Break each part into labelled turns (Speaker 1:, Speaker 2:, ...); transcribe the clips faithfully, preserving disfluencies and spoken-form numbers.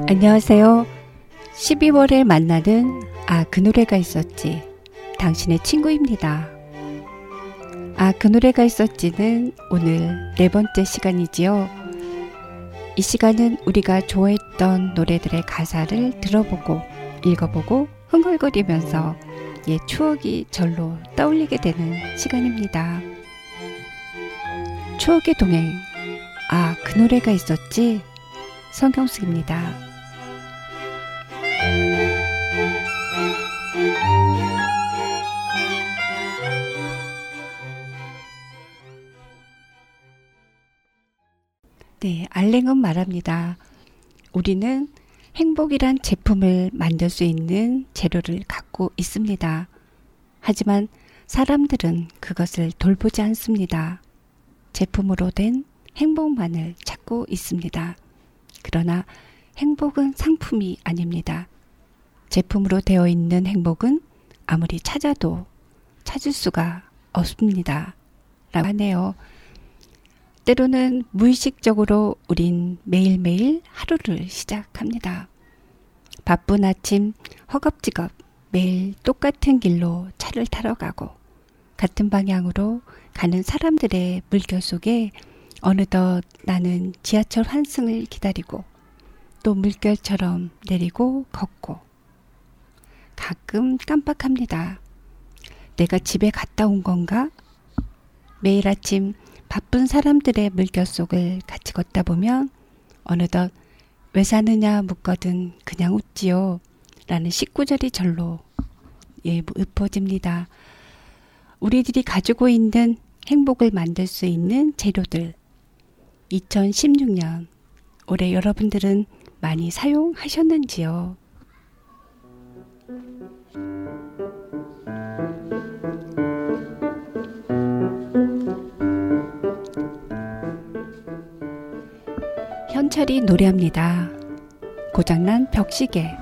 Speaker 1: 안녕하세요. 십이월에 만나는 아, 그 노래가 있었지. 당신의 친구입니다. 아, 그 노래가 있었지는 오늘 네 번째 시간이지요. 이 시간은 우리가 좋아했던 노래들의 가사를 들어보고 읽어보고 흥얼거리면서 옛 추억이 절로 떠올리게 되는 시간입니다. 추억의 동행. 아, 그 노래가 있었지. 성경숙입니다. 네, 알랭은 말합니다. 우리는 행복이란 제품을 만들 수 있는 재료를 갖고 있습니다. 하지만 사람들은 그것을 돌보지 않습니다. 제품으로 된 행복만을 찾고 있습니다. 그러나 행복은 상품이 아닙니다. 제품으로 되어 있는 행복은 아무리 찾아도 찾을 수가 없습니다. 라고 하네요. 때로는 무의식적으로 우린 매일매일 하루를 시작합니다. 바쁜 아침 허겁지겁 매일 똑같은 길로 차를 타러 가고 같은 방향으로 가는 사람들의 물결 속에 어느덧 나는 지하철 환승을 기다리고 또 물결처럼 내리고 걷고 가끔 깜빡합니다. 내가 집에 갔다 온 건가? 매일 아침 바쁜 사람들의 물결 속을 같이 걷다 보면 어느덧 왜 사느냐 묻거든 그냥 웃지요 라는 십구 절이 절로 예, 읊어집니다. 우리들이 가지고 있는 행복을 만들 수 있는 재료들 이천십육 년 올해 여러분들은 많이 사용하셨는지요? 현철이 노래합니다. 고장난 벽시계.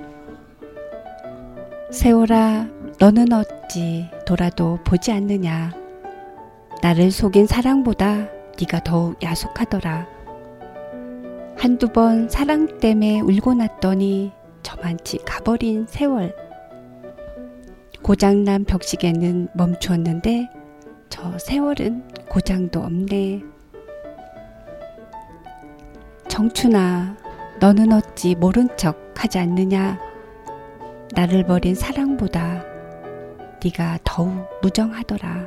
Speaker 1: 세월아 너는 어찌 돌아도 보지 않느냐. 나를 속인 사랑보다 네가 더욱 야속하더라. 한두 번 사랑 때문에 울고 났더니 저만치 가버린 세월. 고장난 벽시계는 멈추었는데 저 세월은 고장도 없네. 정춘아 너는 어찌 모른 척 하지 않느냐. 나를 버린 사랑보다 네가 더욱 무정하더라.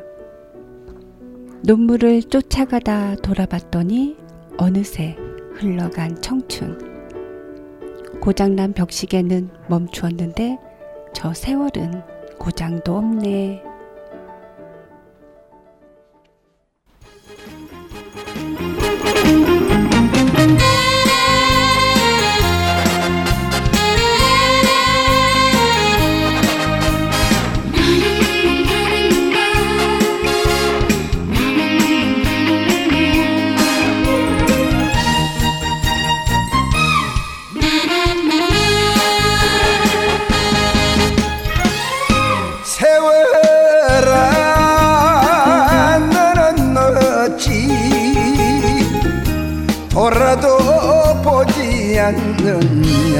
Speaker 1: 눈물을 쫓아가다 돌아봤더니 어느새 흘러간 청춘. 고장난 벽시계는 멈추었는데 저 세월은 고장도 없네.
Speaker 2: 돌아도 보지 않느냐.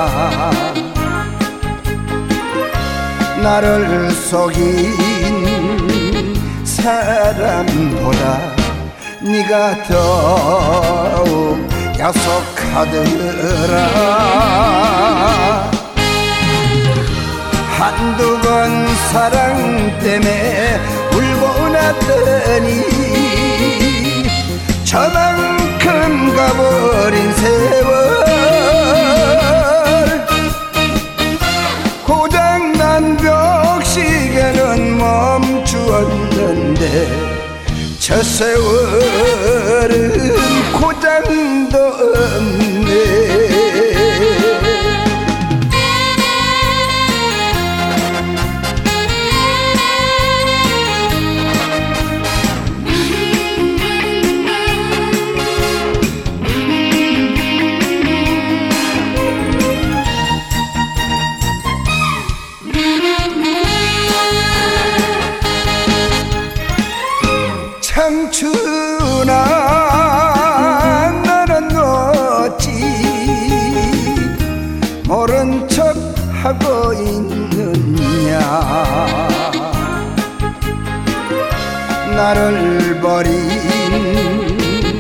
Speaker 2: 나를 속인 사람보다 네가 더욱 야속하더라. 한두 번 사랑 때문에 울고 났더니 저만큼 가버린 세월. 고장난 벽시계는 멈추었는데 저 세월은 고장도 없네. 청춘아 너는 어찌 나를 버린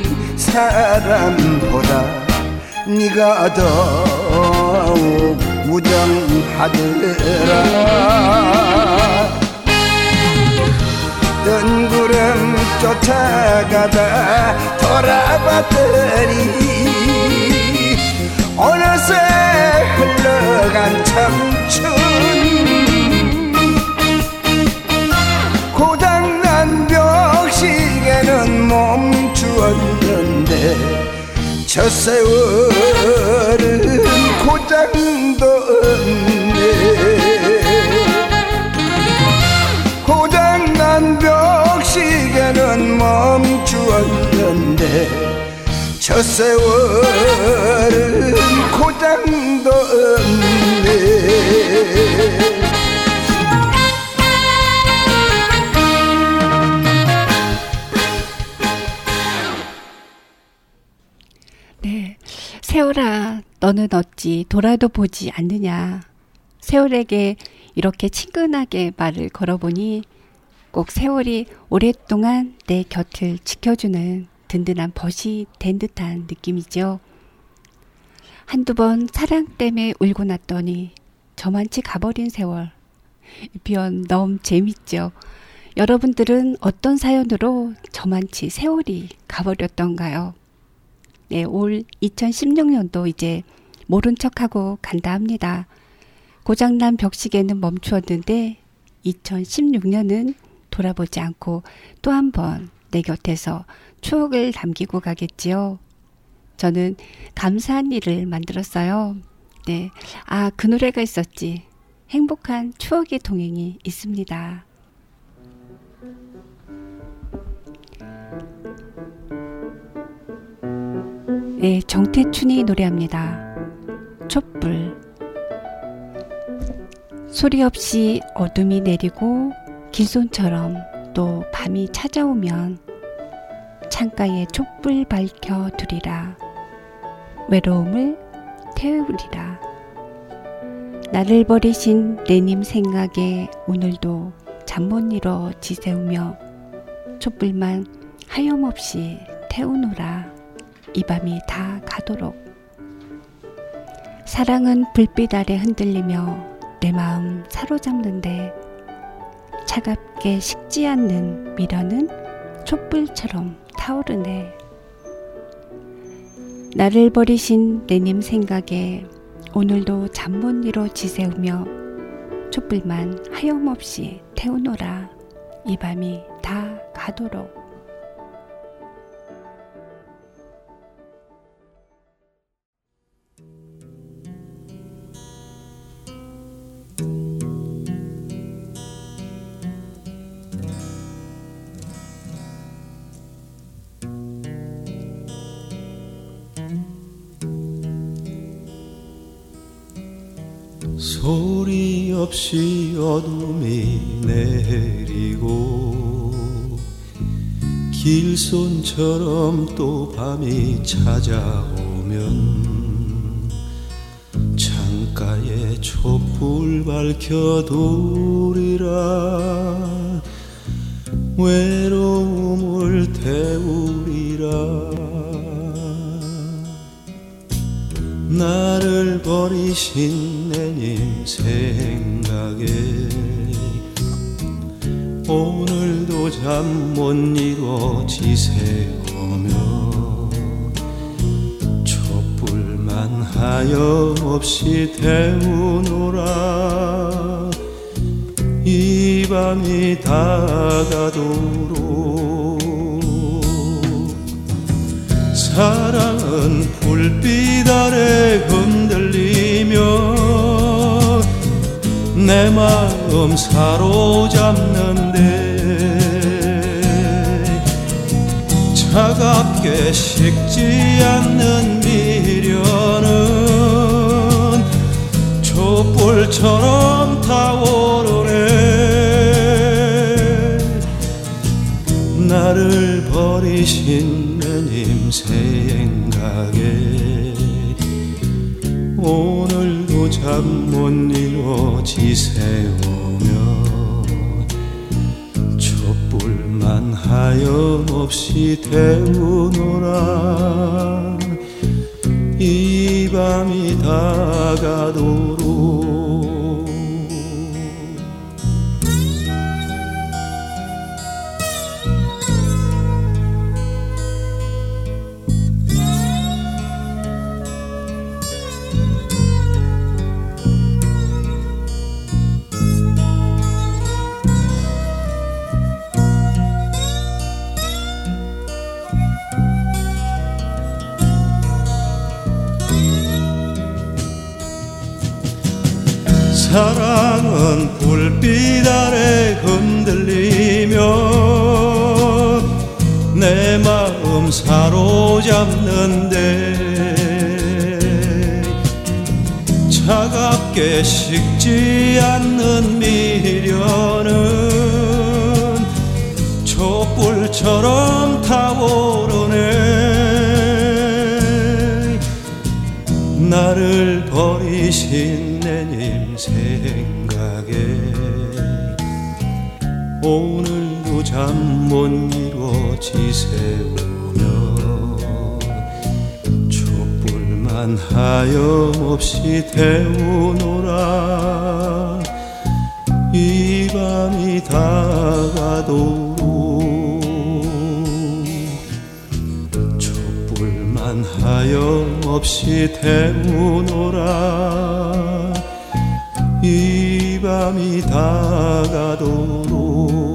Speaker 2: 사람보다 네가 더욱 무정하더라. 뜬구름 쫓아가다 돌아봤더니 어느새 흘러간 청춘. 고장난 벽시계는 멈추었는데 저 세월은 고장도 없네. 고장난 벽시계는 멈추었는데 저 세월은 고장도 없네.
Speaker 1: 네, 세월아, 너는 어찌 돌아도 보지 않느냐. 세월에게 이렇게 친근하게 말을 걸어보니 꼭 세월이 오랫동안 내 곁을 지켜주는 든든한 벗이 된 듯한 느낌이죠. 한두 번 사랑 때문에 울고 났더니 저만치 가버린 세월. 이 표현 너무 재밌죠. 여러분들은 어떤 사연으로 저만치 세월이 가버렸던가요? 네, 올 이천십육 년도 이제 모른 척하고 간다 합니다. 고장난 벽시계는 멈추었는데 이천십육 년은 돌아보지 않고 또 한 번 내 곁에서 추억을 남기고 가겠지요. 저는 감사한 일을 만들었어요. 네, 아, 그 노래가 있었지. 행복한 추억의 동행이 있습니다. 네, 정태춘이 노래합니다. 촛불. 소리 없이 어둠이 내리고 길손처럼 또 밤이 찾아오면 창가에 촛불 밝혀 두리라. 외로움을 태우리라. 나를 버리신 내님 생각에 오늘도 잠 못 이뤄 지새우며 촛불만 하염없이 태우노라. 이 밤이 다 가도록. 사랑은 불빛 아래 흔들리며 내 마음 사로잡는데 차갑게 식지 않는 미련은 촛불처럼 타오르네. 나를 버리신 내님 생각에 오늘도 잠 못 이뤄 지새우며 촛불만 하염없이 태우노라. 이 밤이 다 가도록.
Speaker 3: 소리 없이 어둠이 내리고 길손처럼 또 밤이 찾아오면 창가에 촛불 밝혀두리라. 외로움을 태우리라. 나를 버리신 내님 생각에 오늘도 잠 못 이뤄 지새우며 촛불만 하염없이 태우노라. 이 밤이 다 가도록. 사랑은 불빛 아래 흔들리며 내 마음 사로잡는데 차갑게 식지 않는 미련은 촛불처럼 타오르네. 나를 버리신 내님 생각에 오늘도 잠 못 이뤄 지새우며 촛불 촛불만 하염없이 태우노라 이 밤이 다가도록. 사랑은 불빛 아래 흔들리며 내 마음 사로잡는데 차갑게 식지 않는 미련은 촛불처럼 타오르네. 나를 버리신 내님 생각에 오늘도 잠 못 이루어 지새우며 촛불만 하염없이 태우노라 이 밤이 다가도록. 촛불만 하염없이 태우노라 이 밤이 다가도록.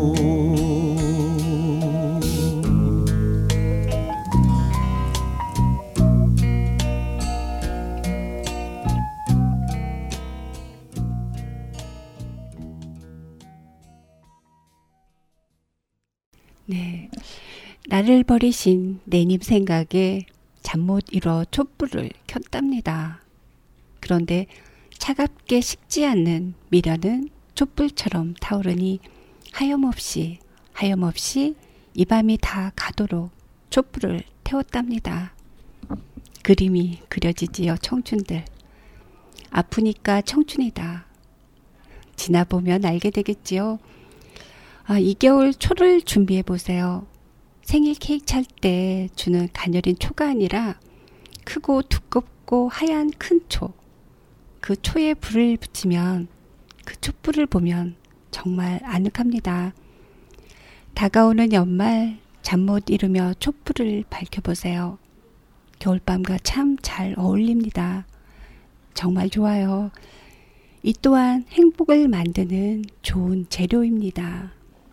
Speaker 1: 네, 나를 버리신 내님 생각에 잠 못 이뤄 촛불을 켰답니다. 그런데 차갑게 식지 않는 미련은 촛불처럼 타오르니 하염없이 하염없이 이 밤이 다 가도록 촛불을 태웠답니다. 그림이 그려지지요, 청춘들. 아프니까 청춘이다. 지나보면 알게 되겠지요. 아, 이 겨울 초를 준비해 보세요. 생일 케이크 찰 때 주는 가녀린 초가 아니라 크고 두껍고 하얀 큰 초. 그 초에 불을 붙이면 그 촛불을 보면 정말 아늑합니다. 다가오는 연말 잠 못 이루며 촛불을 밝혀보세요. 겨울밤과 참 잘 어울립니다. 정말 좋아요. 이 또한 행복을 만드는 좋은 재료입니다.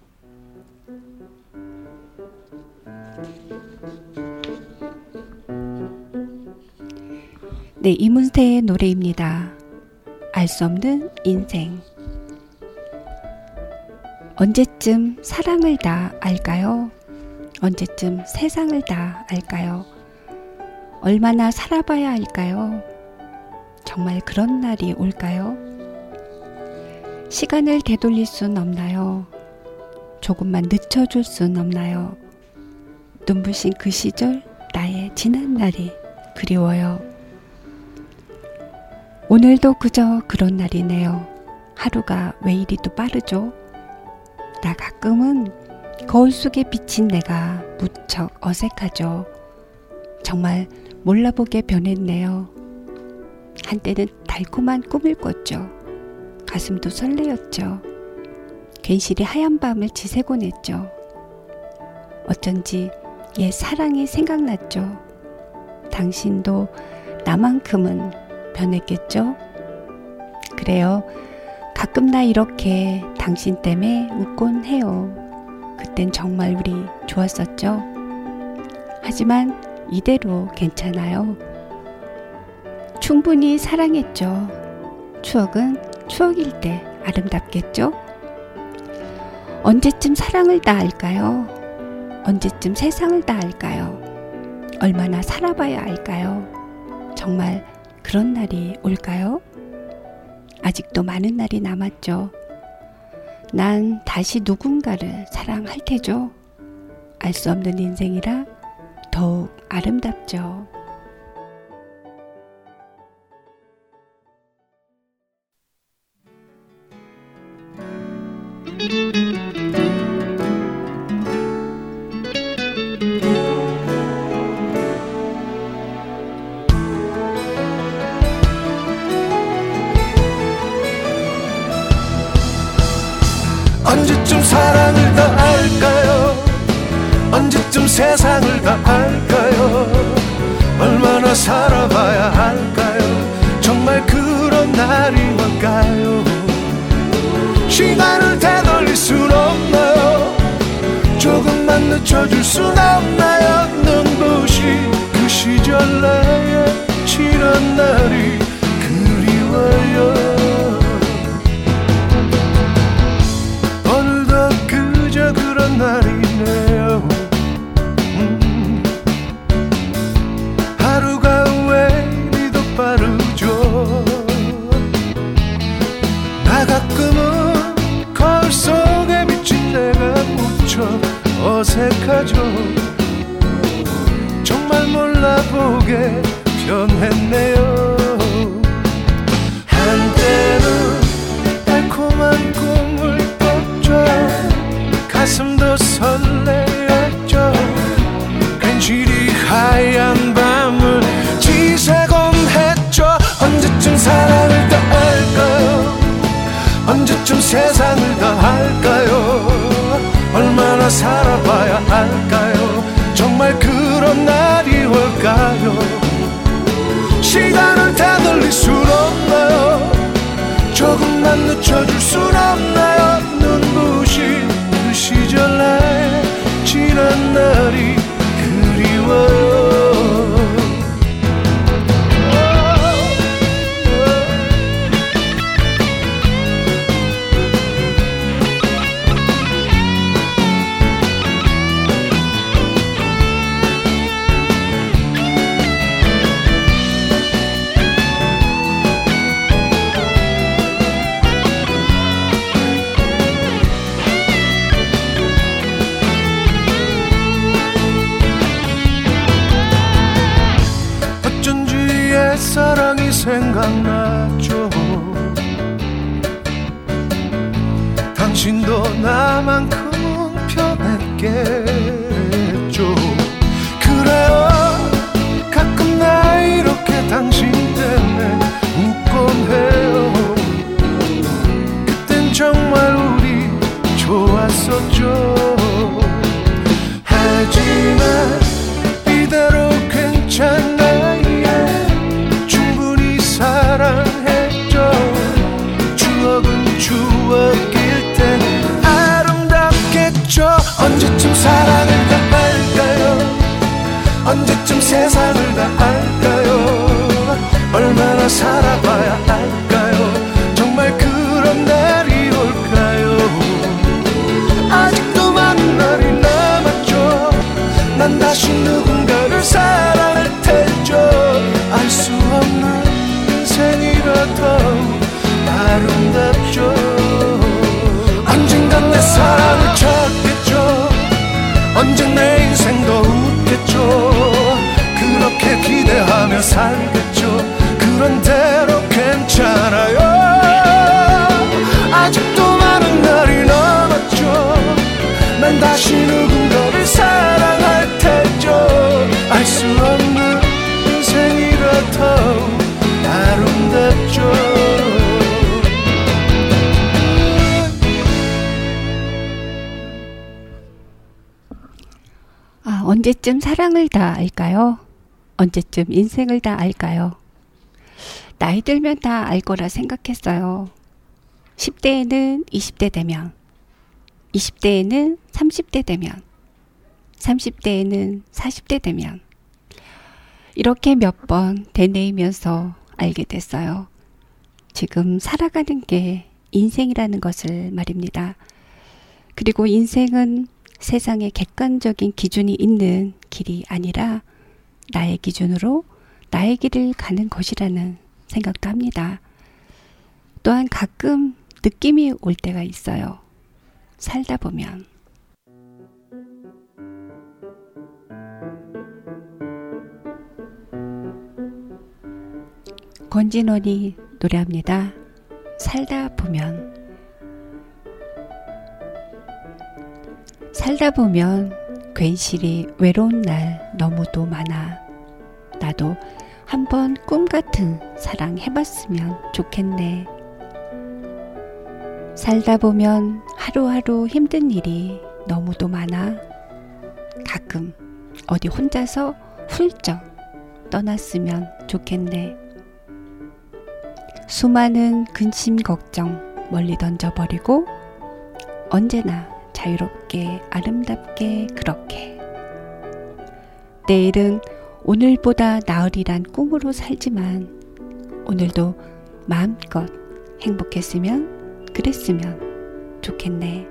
Speaker 1: 네, 이문세의 노래입니다. 알 수 없는 인생. 언제쯤 사랑을 다 알까요? 언제쯤 세상을 다 알까요? 얼마나 살아봐야 할까요? 정말 그런 날이 올까요? 시간을 되돌릴 순 없나요? 조금만 늦춰줄 순 없나요? 눈부신 그 시절 나의 지난 날이 그리워요. 오늘도 그저 그런 날이네요. 하루가 왜 이리 또 빠르죠? 나 가끔은 거울 속에 비친 내가 무척 어색하죠. 정말 몰라보게 변했네요. 한때는 달콤한 꿈을 꿨죠. 가슴도 설레었죠. 괜시리 하얀 밤을 지새곤 했죠. 어쩐지 옛 사랑이 생각났죠. 당신도 나만큼은 변했겠죠? 그래요. 가끔 나 이렇게 당신 때문에 웃곤 해요. 그땐 정말 우리 좋았었죠. 하지만 이대로 괜찮아요. 충분히 사랑했죠. 추억은 추억일 때 아름답겠죠? 언제쯤 사랑을 다 알까요? 언제쯤 세상을 다 알까요? 얼마나 살아봐야 알까요? 정말 그런 날이 올까요? 아직도 많은 날이 남았죠. 난 다시 누군가를 사랑할 테죠. 알 수 없는 인생이라 더욱 아름답죠.
Speaker 4: 세상을 다 알까요? 얼마나 살아봐야 할까요? 정말 그런 날이 올까요? 시간을 되돌릴 순 없나요? 조금만 늦춰줄 순 없나요? 눈부신 그 시절 나의 지난 날이 그리워요. 오늘도 그저 그런 날이네요. 음. 하루가 왜 이리도 빠르죠? 나 가끔은 거울 속에 비친 내가 무척 어색하죠. 정말 몰라보게 변했네요. 한때는 달콤한 꿈을 꿨죠. 가슴도 설레었죠. 괜시리 하얀 밤을 지새곤 했죠. 언제쯤 사랑을 다 알까요? 언제쯤 세상을 다 할까요? 얼마나 살아봐야 할까요? 정말 그런 날이 올까요? 시간을 되돌릴 순 없나요? 조금만 늦춰줄 순 없나요? 눈부신 그 시절 나의 지난 날이 그리워요. 사랑이 생각나죠. 당신도 나만큼은 변했겠죠. 그래요, 가끔 나 이렇게 당신 때문에 웃곤 해요. 그땐 정말 우리 좋았었죠. 하지만 이대로 괜찮나요? 사랑했죠. 추억은 추억일 때 아름답겠죠. 언제쯤 사랑을 다 할까요? 언제쯤 세상을 다 할까요? 얼마나 살아봐야 할까요? 정말 그런 날이 올까요? 아직도 많은 날이 남았죠. 난 다시 누군가를 사랑할 테죠. 알 수 없는 인생이라도 아름답죠. 언젠간 내 사랑을 찾겠죠. 언젠 내 인생도 웃겠죠. 그렇게 기대하며 살겠죠. 그런 대로 괜찮아요. 아직도 많은 날이 남았죠. 난 다시 누군가를 사랑할 테죠. 알 수 없는 인생이라도 아름답죠.
Speaker 1: 아, 언제쯤 사랑을 다 알까요? 언제쯤 인생을 다 알까요? 나이 들면 다 알 거라 생각했어요. 십 대에는 이십 대 되면, 이십 대에는 삼십 대 되면, 삼십 대에는 사십 대 되면, 이렇게 몇 번 되뇌이면서 알게 됐어요. 지금 살아가는 게 인생이라는 것을 말입니다. 그리고 인생은 세상에 객관적인 기준이 있는 길이 아니라 나의 기준으로 나의 길을 가는 것이라는 생각도 합니다. 또한 가끔 느낌이 올 때가 있어요. 살다 보면. 권진원이 노래합니다. 살다 보면. 살다 보면 괜시리 외로운 날 너무도 많아. 나도 한번 꿈 같은 사랑 해봤으면 좋겠네. 살다 보면 하루하루 힘든 일이 너무도 많아. 가끔 어디 혼자서 훌쩍 떠났으면 좋겠네. 수많은 근심 걱정 멀리 던져버리고 언제나 자유롭게 아름답게 그렇게. 내일은 오늘보다 나으리란 꿈으로 살지만 오늘도 마음껏 행복했으면 그랬으면 좋겠네.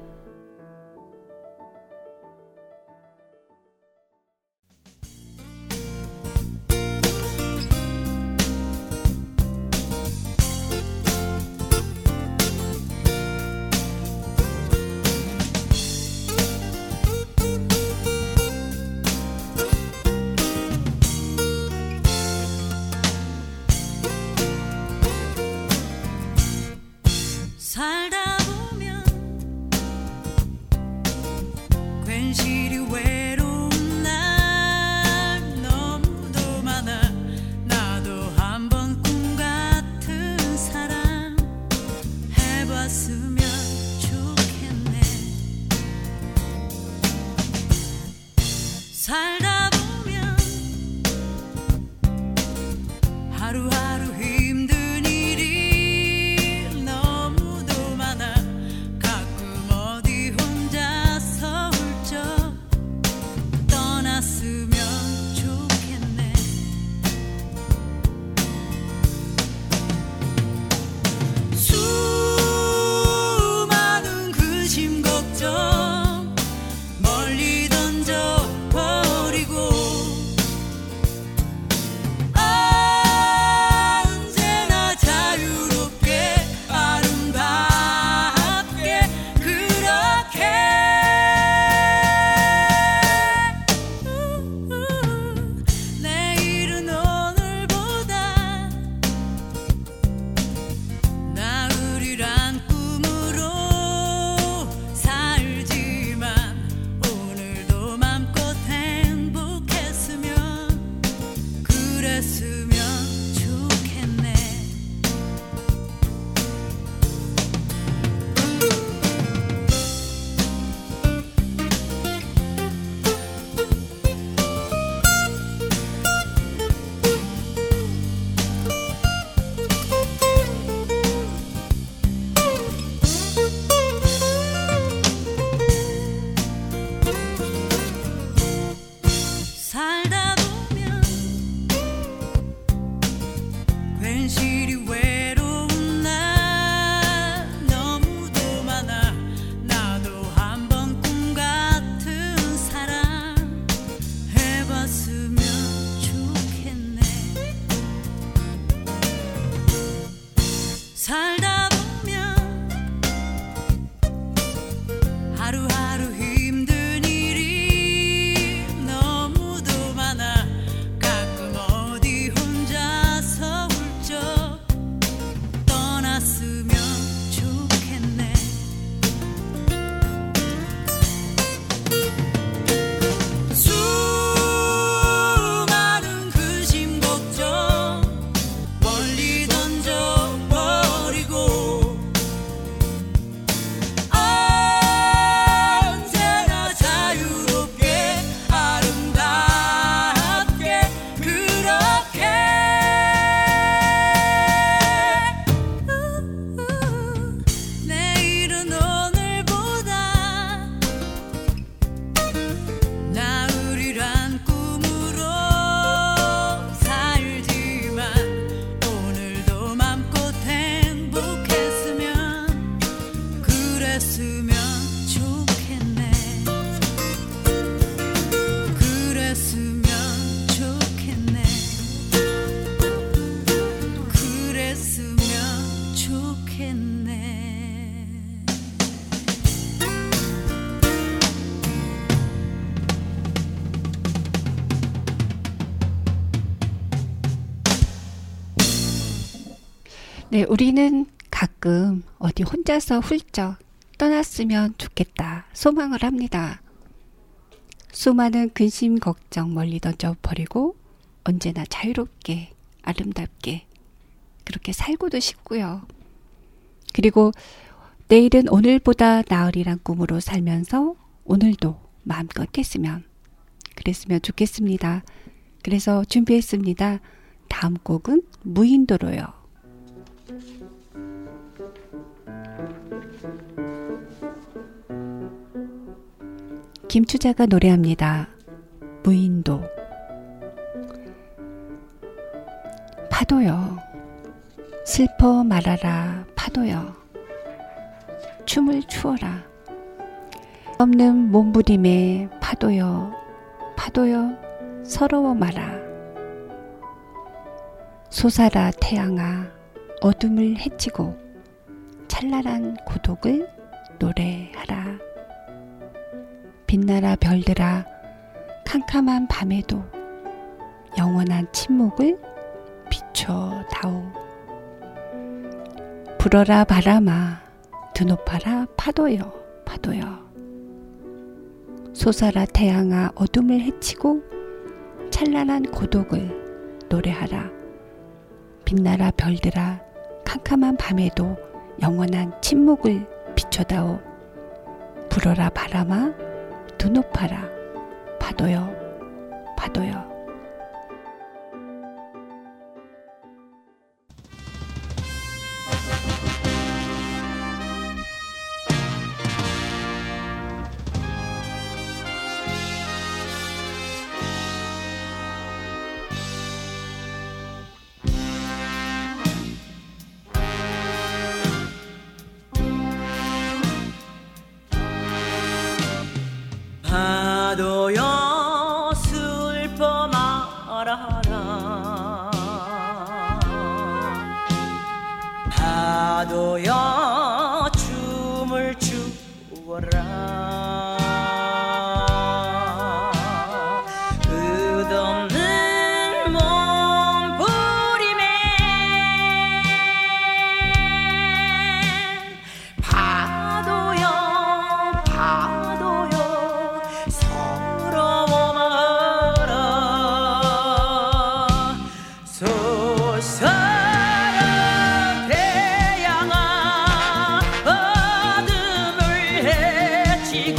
Speaker 5: 살다 보면 괜시리 외로운 날 너무도 많아. 나도 한번 꿈 같은 사랑 해봤으면 좋겠네. 살다 보면 하루하루 힘든 살다 보면 하루하루 힘든 일이 너무도 많아. 가끔 어디 혼자서 훌쩍 떠났으면 좋겠네. 수많은 근심 걱정 멀리 던져 그랬으면 좋겠네. 그랬으면 좋겠네. 그랬으면 좋겠네.
Speaker 1: 네, 우리는 가끔 어디 혼자서 훌쩍 떠났으면 좋겠다 소망을 합니다. 수많은 근심 걱정 멀리 던져버리고 언제나 자유롭게 아름답게 그렇게 살고도 싶고요. 그리고 내일은 오늘보다 나으리란 꿈으로 살면서 오늘도 마음껏 했으면 그랬으면 좋겠습니다. 그래서 준비했습니다. 다음 곡은 무인도로요. 김추자가 노래합니다. 무인도. 파도여 슬퍼 말아라 파도여 춤을 추어라 없는 몸부림에 파도여 파도여 서러워 마라 솟아라 태양아 어둠을 헤치고 찬란한 고독을 노래하라 빛나라 별들아 캄캄한 밤에도 영원한 침묵을 비춰다오 불어라 바람아 드높아라 파도여 파도여 솟아라 태양아 어둠을 헤치고 찬란한 고독을 노래하라 빛나라 별들아 캄캄한 밤에도 영원한 침묵을 비춰다오 불어라 바람아 드높아라 파도여 파도여
Speaker 6: 파도여 슬퍼 말아라 파도여 춤을 추어라 끝없는 몸부림에 파도여 파도여 서러워 마라 솟아라 태양아 어둠을 헤치고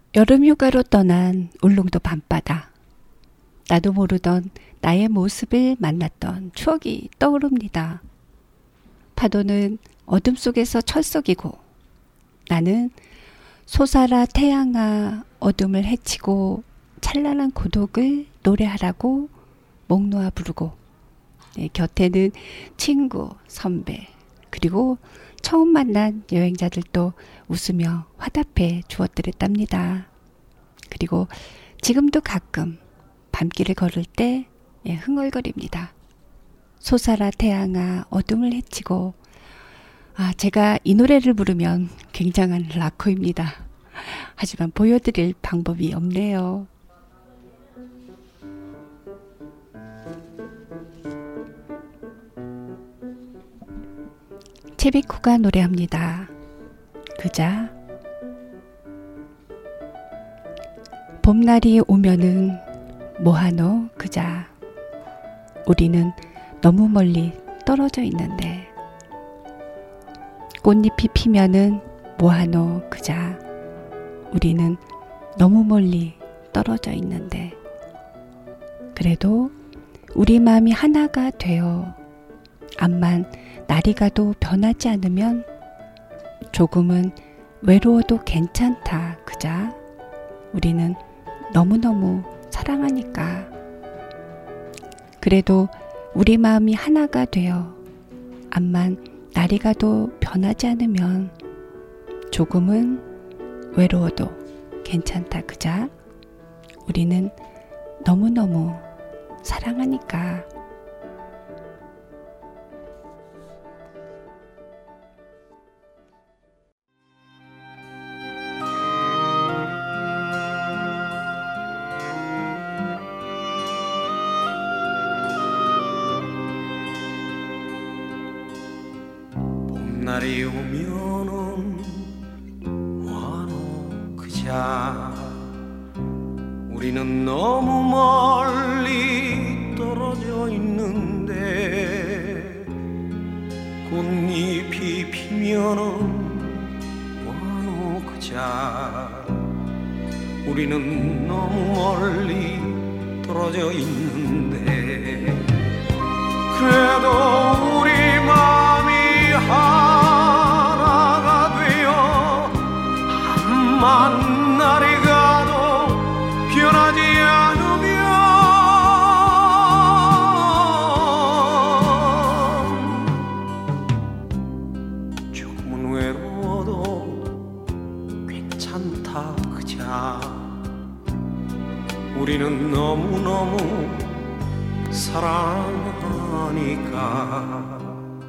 Speaker 1: 여름 휴가로 떠난 울릉도 밤바다. 나도 모르던 나의 모습을 만났던 추억이 떠오릅니다. 파도는 어둠 속에서 철썩이고 나는 솟아라 태양아 어둠을 헤치고 찬란한 고독을 노래하라고 목 놓아 부르고 네, 곁에는 친구, 선배 그리고 처음 만난 여행자들도 웃으며 화답해 주었더랬답니다. 그리고 지금도 가끔 밤길을 걸을 때 예, 흥얼거립니다. 솟아라 태양아 어둠을 헤치고. 아, 제가 이 노래를 부르면 굉장한 락커입니다. 하지만 보여드릴 방법이 없네요. 채비코가 노래합니다. 그자. 봄날이 오면은 뭐하노 그자. 우리는 너무 멀리 떨어져 있는데. 꽃잎이 피면은 뭐하노 그자. 우리는 너무 멀리 떨어져 있는데. 그래도 우리 마음이 하나가 되어 암만 날이 가도 변하지 않으면 조금은 외로워도 괜찮다 그자. 우리는 너무너무 사랑하니까. 그래도 우리 마음이 하나가 되어 암만 날이 가도 변하지 않으면 조금은 외로워도 괜찮다 그자. 우리는 너무너무 사랑하니까.
Speaker 4: 봄날이 오면은 뭐하노 그자. 우리는 너무 멀리 떨어져 있는데. 꽃잎이 피면은 뭐하노 그자. 우리는 너무 멀리 떨어져 있는데. 그래도 우리 마음이 하나가 되어 암만 날이 가도 변하지 않으면 조금은 외로워도 괜찮다 그자. 우리는 너무너무 사랑하니까.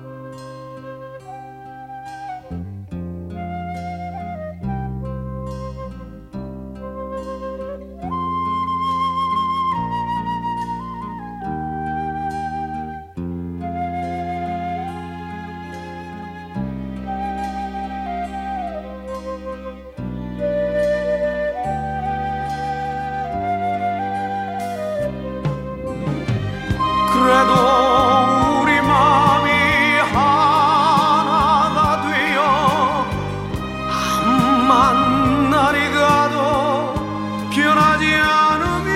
Speaker 4: 그래도 우리 마음이 하나가 되어 암만 날이 가도 변하지 않으면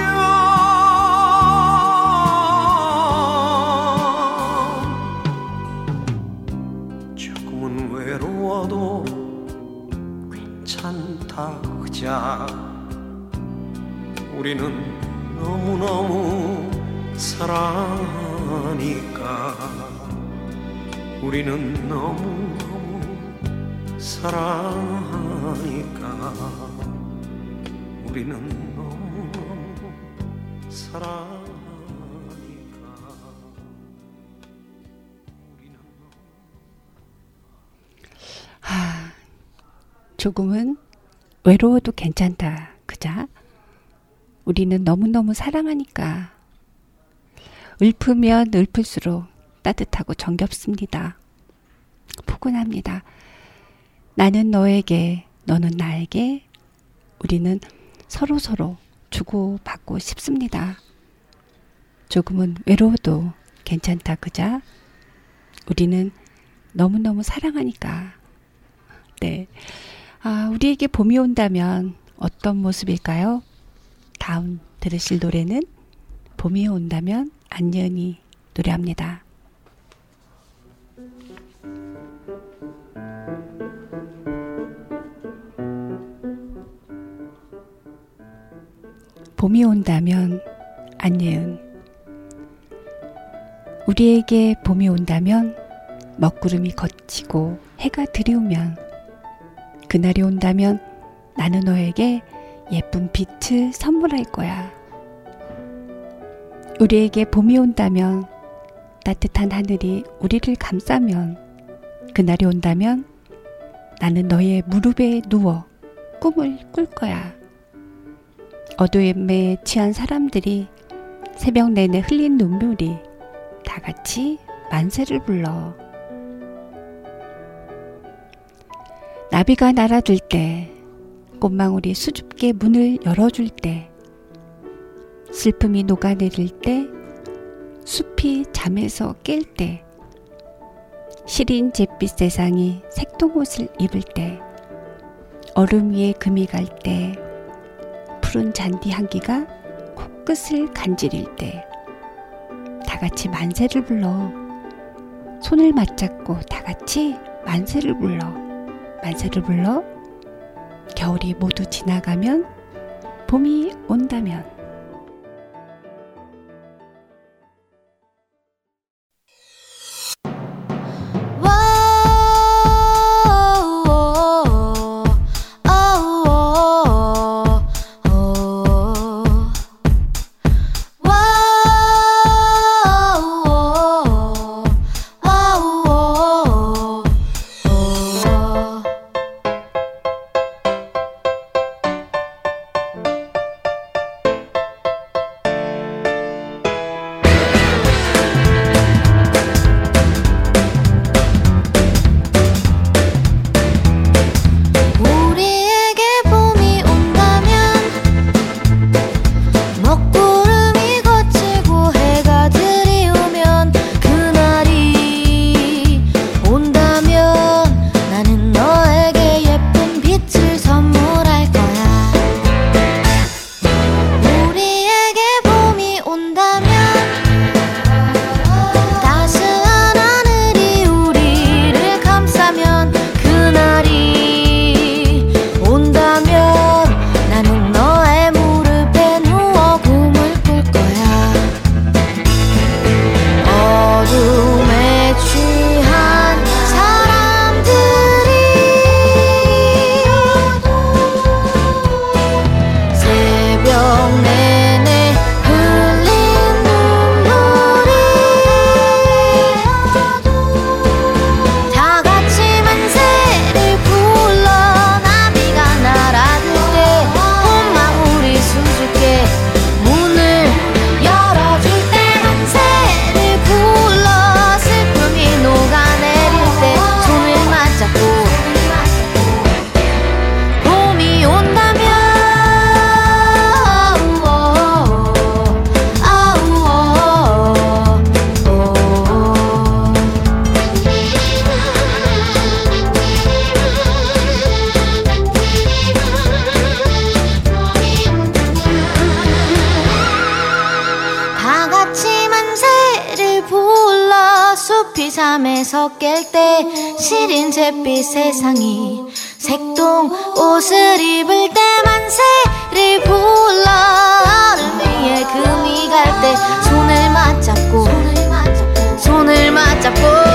Speaker 4: 조금은 외로워도 괜찮다 그자. 우리는 너무너무 사랑하니까. 우리는 너무너무 사랑하니까. 우리는 너무너무 사랑하니까. 우리는
Speaker 1: 하, 조금은 외로워도 괜찮다 그자. 우리는 너무너무 사랑하니까. 읊으면 읊을수록 따뜻하고 정겹습니다. 포근합니다. 나는 너에게, 너는 나에게, 우리는 서로서로 주고받고 싶습니다. 조금은 외로워도 괜찮다 그자. 우리는 너무너무 사랑하니까. 네. 아, 우리에게 봄이 온다면 어떤 모습일까요? 다음 들으실 노래는 봄이 온다면 안예은이 노래합니다. 봄이 온다면 안예은. 우리에게 봄이 온다면 먹구름이 걷히고 해가 들이우면 그날이 온다면 나는 너에게 예쁜 빛을 선물할 거야. 우리에게 봄이 온다면 따뜻한 하늘이 우리를 감싸면 그날이 온다면 나는 너의 무릎에 누워 꿈을 꿀 거야. 어두움에 취한 사람들이 새벽 내내 흘린 눈물이 다 같이 만세를 불러. 나비가 날아들 때, 꽃망울이 수줍게 문을 열어줄 때, 슬픔이 녹아내릴 때, 숲이 잠에서 깰 때, 시린 잿빛 세상이 색동옷을 입을 때, 얼음 위에 금이 갈 때, 푸른 잔디 향기가 코끝을 간지릴 때, 다 같이 만세를 불러. 손을 맞잡고 다 같이 만세를 불러. 만세를 불러. 겨울이 모두 지나가면 봄이 온다면.
Speaker 7: 잠에서 깰 때 시린 잿빛 세상이 색동 옷을 입을 때 만세를 불러. 얼음 위에 금이 갈 때 손을 맞잡고 손을 맞잡고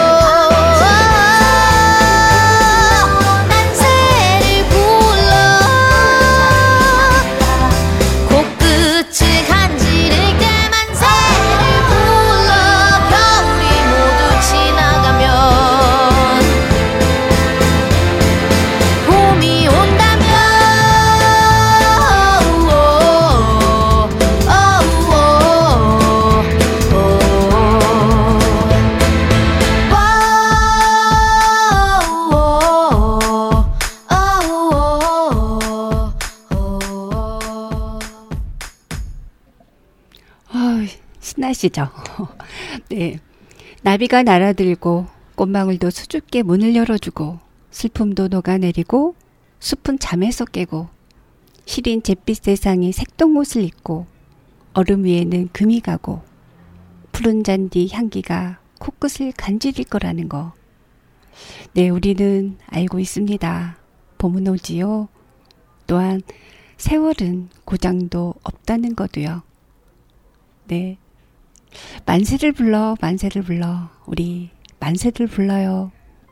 Speaker 1: 신나시죠? 네. 나비가 날아들고 꽃망울도 수줍게 문을 열어주고 슬픔도 녹아내리고 숲은 잠에서 깨고 시린 잿빛 세상에 색동옷을 입고 얼음 위에는 금이 가고 푸른 잔디 향기가 코끝을 간지릴 거라는 거. 네, 우리는 알고 있습니다. 봄은 오지요. 또한 세월은 고장도 없다는 거도요. 네, 만세를 불러 만세를 불러 우리 만세를 불러요.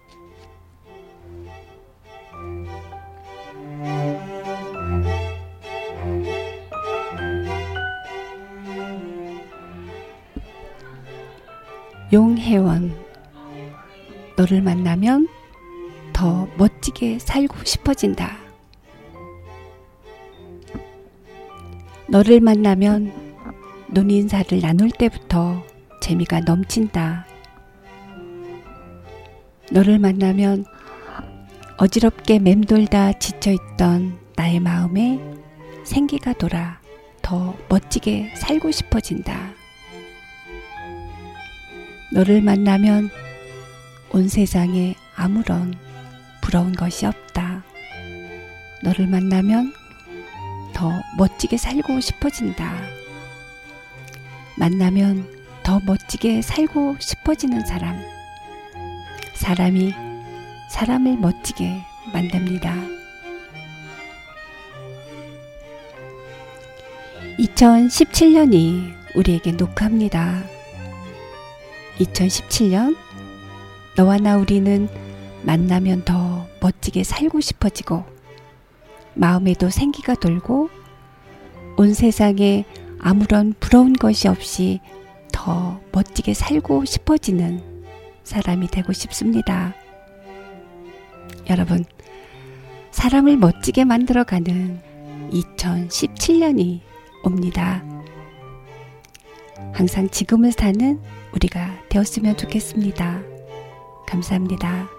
Speaker 1: 용혜원, 너를 만나면 더 멋지게 살고 싶어진다. 너를 만나면 눈인사를 나눌 때부터 재미가 넘친다. 너를 만나면 어지럽게 맴돌다 지쳐있던 나의 마음에 생기가 돌아 더 멋지게 살고 싶어진다. 너를 만나면 온 세상에 아무런 부러운 것이 없다. 너를 만나면 더 멋지게 살고 싶어진다. 만나면 더 멋지게 살고 싶어지는 사람. 사람이 사람을 멋지게 만듭니다. 이천십칠 년이 우리에게 녹합니다. 이천십칠 년 너와 나 우리는 만나면 더 멋지게 살고 싶어지고 마음에도 생기가 돌고 온 세상에 아무런 부러운 것이 없이 더 멋지게 살고 싶어지는 사람이 되고 싶습니다. 여러분, 사람을 멋지게 만들어가는 이천십칠 년이 옵니다. 항상 지금을 사는 우리가 되었으면 좋겠습니다. 감사합니다.